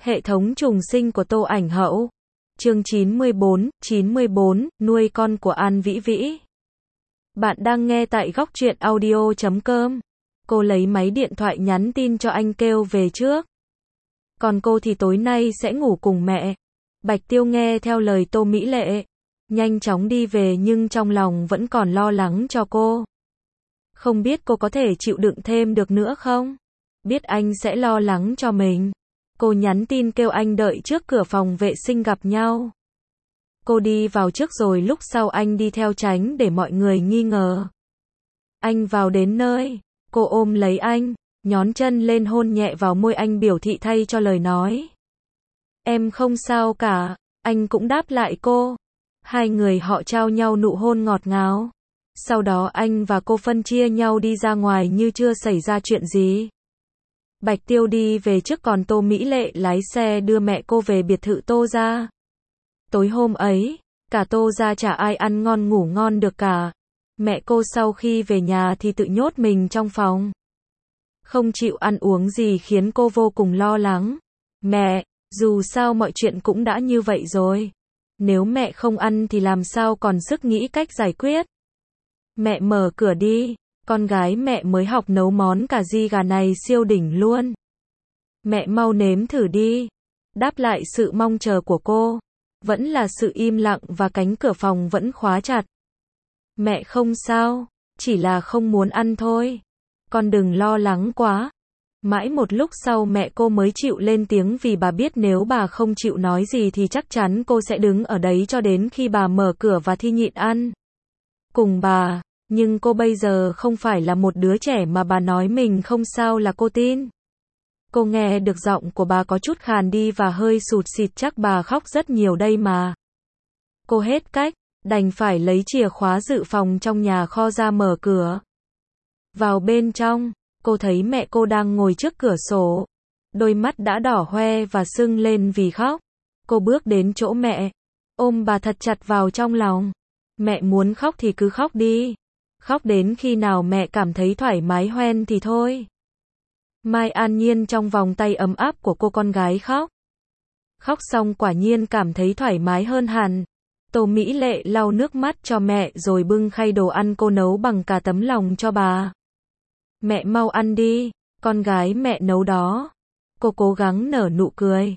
Hệ thống trùng sinh của Tô Ảnh Hậu. Chương 94, nuôi con của An Vĩ Vĩ. Bạn đang nghe tại góc truyện audio.com. Cô lấy máy điện thoại nhắn tin cho anh kêu về trước. Còn cô thì tối nay sẽ ngủ cùng mẹ. Bạch Tiêu nghe theo lời Tô Mỹ Lệ, nhanh chóng đi về nhưng trong lòng vẫn còn lo lắng cho cô. Không biết cô có thể chịu đựng thêm được nữa không? Biết anh sẽ lo lắng cho mình. Cô nhắn tin kêu anh đợi trước cửa phòng vệ sinh gặp nhau. Cô đi vào trước rồi lúc sau anh đi theo tránh để mọi người nghi ngờ. Anh vào đến nơi, cô ôm lấy anh, nhón chân lên hôn nhẹ vào môi anh biểu thị thay cho lời nói. Em không sao cả, anh cũng đáp lại cô. Hai người họ trao nhau nụ hôn ngọt ngào. Sau đó anh và cô phân chia nhau đi ra ngoài như chưa xảy ra chuyện gì. Bạch Tiêu đi về trước còn Tô Mỹ Lệ lái xe đưa mẹ cô về biệt thự Tô gia. Tối hôm ấy, cả Tô gia chả ai ăn ngon ngủ ngon được cả. Mẹ cô sau khi về nhà thì tự nhốt mình trong phòng. Không chịu ăn uống gì khiến cô vô cùng lo lắng. Mẹ, dù sao mọi chuyện cũng đã như vậy rồi. Nếu mẹ không ăn thì làm sao còn sức nghĩ cách giải quyết. Mẹ mở cửa đi. Con gái mẹ mới học nấu món cà ri gà này siêu đỉnh luôn. Mẹ mau nếm thử đi. Đáp lại sự mong chờ của cô, vẫn là sự im lặng và cánh cửa phòng vẫn khóa chặt. Mẹ không sao, chỉ là không muốn ăn thôi. Con đừng lo lắng quá. Mãi một lúc sau mẹ cô mới chịu lên tiếng vì bà biết nếu bà không chịu nói gì thì chắc chắn cô sẽ đứng ở đấy cho đến khi bà mở cửa và thi nhịn ăn cùng bà. Nhưng cô bây giờ không phải là một đứa trẻ mà bà nói mình không sao là cô tin. Cô nghe được giọng của bà có chút khàn đi và hơi sụt sịt, chắc bà khóc rất nhiều đây mà. Cô hết cách, đành phải lấy chìa khóa dự phòng trong nhà kho ra mở cửa. Vào bên trong, cô thấy mẹ cô đang ngồi trước cửa sổ. Đôi mắt đã đỏ hoe và sưng lên vì khóc. Cô bước đến chỗ mẹ, ôm bà thật chặt vào trong lòng. Mẹ muốn khóc thì cứ khóc đi. Khóc đến khi nào mẹ cảm thấy thoải mái hoen thì thôi. Mai an nhiên trong vòng tay ấm áp của cô con gái khóc. Khóc xong quả nhiên cảm thấy thoải mái hơn hẳn. Tô Mỹ Lệ lau nước mắt cho mẹ rồi bưng khay đồ ăn cô nấu bằng cả tấm lòng cho bà. Mẹ mau ăn đi, con gái mẹ nấu đó. Cô cố gắng nở nụ cười.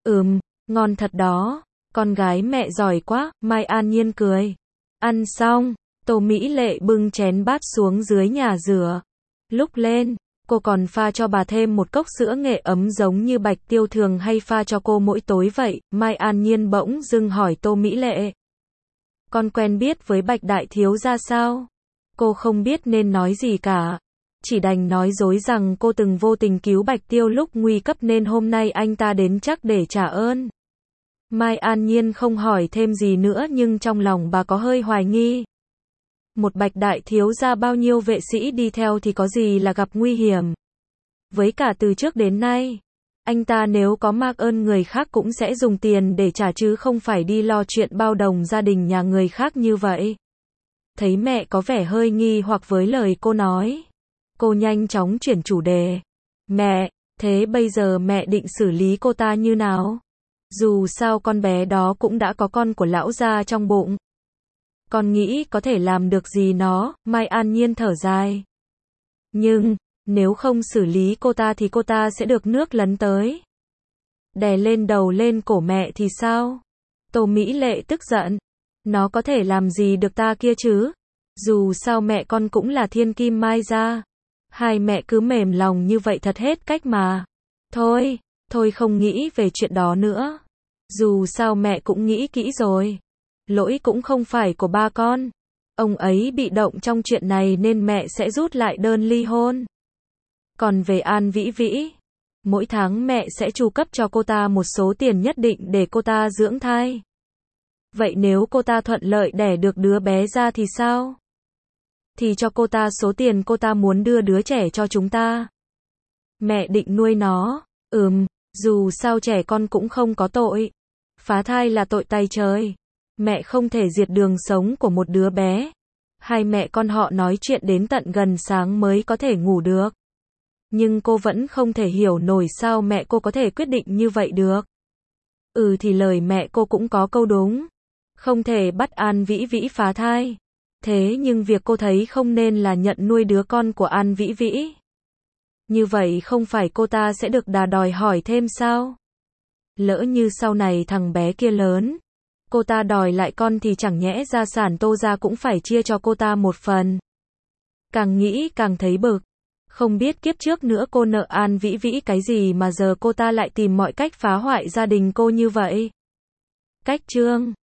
Ngon thật đó, con gái mẹ giỏi quá, Mai an nhiên cười. Ăn xong, Tô Mỹ Lệ bưng chén bát xuống dưới nhà rửa. Lúc lên, cô còn pha cho bà thêm một cốc sữa nghệ ấm giống như Bạch Tiêu thường hay pha cho cô mỗi tối vậy. Mai an nhiên bỗng dưng hỏi Tô Mỹ Lệ. Con quen biết với Bạch Đại Thiếu gia sao? Cô không biết nên nói gì cả. Chỉ đành nói dối rằng cô từng vô tình cứu Bạch Tiêu lúc nguy cấp nên hôm nay anh ta đến chắc để trả ơn. Mai an nhiên không hỏi thêm gì nữa nhưng trong lòng bà có hơi hoài nghi. Một Bạch Đại Thiếu gia bao nhiêu vệ sĩ đi theo thì có gì là gặp nguy hiểm. Với cả từ trước đến nay, anh ta nếu có mạc ơn người khác cũng sẽ dùng tiền để trả chứ không phải đi lo chuyện bao đồng gia đình nhà người khác như vậy. Thấy mẹ có vẻ hơi nghi hoặc với lời cô nói, cô nhanh chóng chuyển chủ đề. Mẹ, thế bây giờ mẹ định xử lý cô ta như nào? Dù sao con bé đó cũng đã có con của lão gia trong bụng. Con nghĩ có thể làm được gì nó, Mai an nhiên thở dài. Nhưng, nếu không xử lý cô ta thì cô ta sẽ được nước lấn tới. Đè lên đầu lên cổ mẹ thì sao? Tô Mỹ Lệ tức giận. Nó có thể làm gì được ta kia chứ? Dù sao mẹ con cũng là thiên kim Mai gia. Hai mẹ cứ mềm lòng như vậy thật hết cách mà. Thôi không nghĩ về chuyện đó nữa. Dù sao mẹ cũng nghĩ kỹ rồi. Lỗi cũng không phải của ba con. Ông ấy bị động trong chuyện này nên mẹ sẽ rút lại đơn ly hôn. Còn về An Vĩ Vĩ, mỗi tháng mẹ sẽ chu cấp cho cô ta một số tiền nhất định để cô ta dưỡng thai. Vậy nếu cô ta thuận lợi đẻ được đứa bé ra thì sao? Thì cho cô ta số tiền cô ta muốn đưa đứa trẻ cho chúng ta. Mẹ định nuôi nó. Dù sao trẻ con cũng không có tội. Phá thai là tội tày trời. Mẹ không thể diệt đường sống của một đứa bé. Hai mẹ con họ nói chuyện đến tận gần sáng mới có thể ngủ được. Nhưng cô vẫn không thể hiểu nổi sao mẹ cô có thể quyết định như vậy được. Thì lời mẹ cô cũng có câu đúng. Không thể bắt An Vĩ Vĩ phá thai. Thế nhưng việc cô thấy không nên là nhận nuôi đứa con của An Vĩ Vĩ. Như vậy không phải cô ta sẽ được đòi hỏi thêm sao? Lỡ như sau này thằng bé kia lớn, cô ta đòi lại con thì chẳng nhẽ gia sản Tô gia cũng phải chia cho cô ta một phần. Càng nghĩ càng thấy bực. Không biết kiếp trước nữa cô nợ An Vĩ Vĩ cái gì mà giờ cô ta lại tìm mọi cách phá hoại gia đình cô như vậy. Cách chương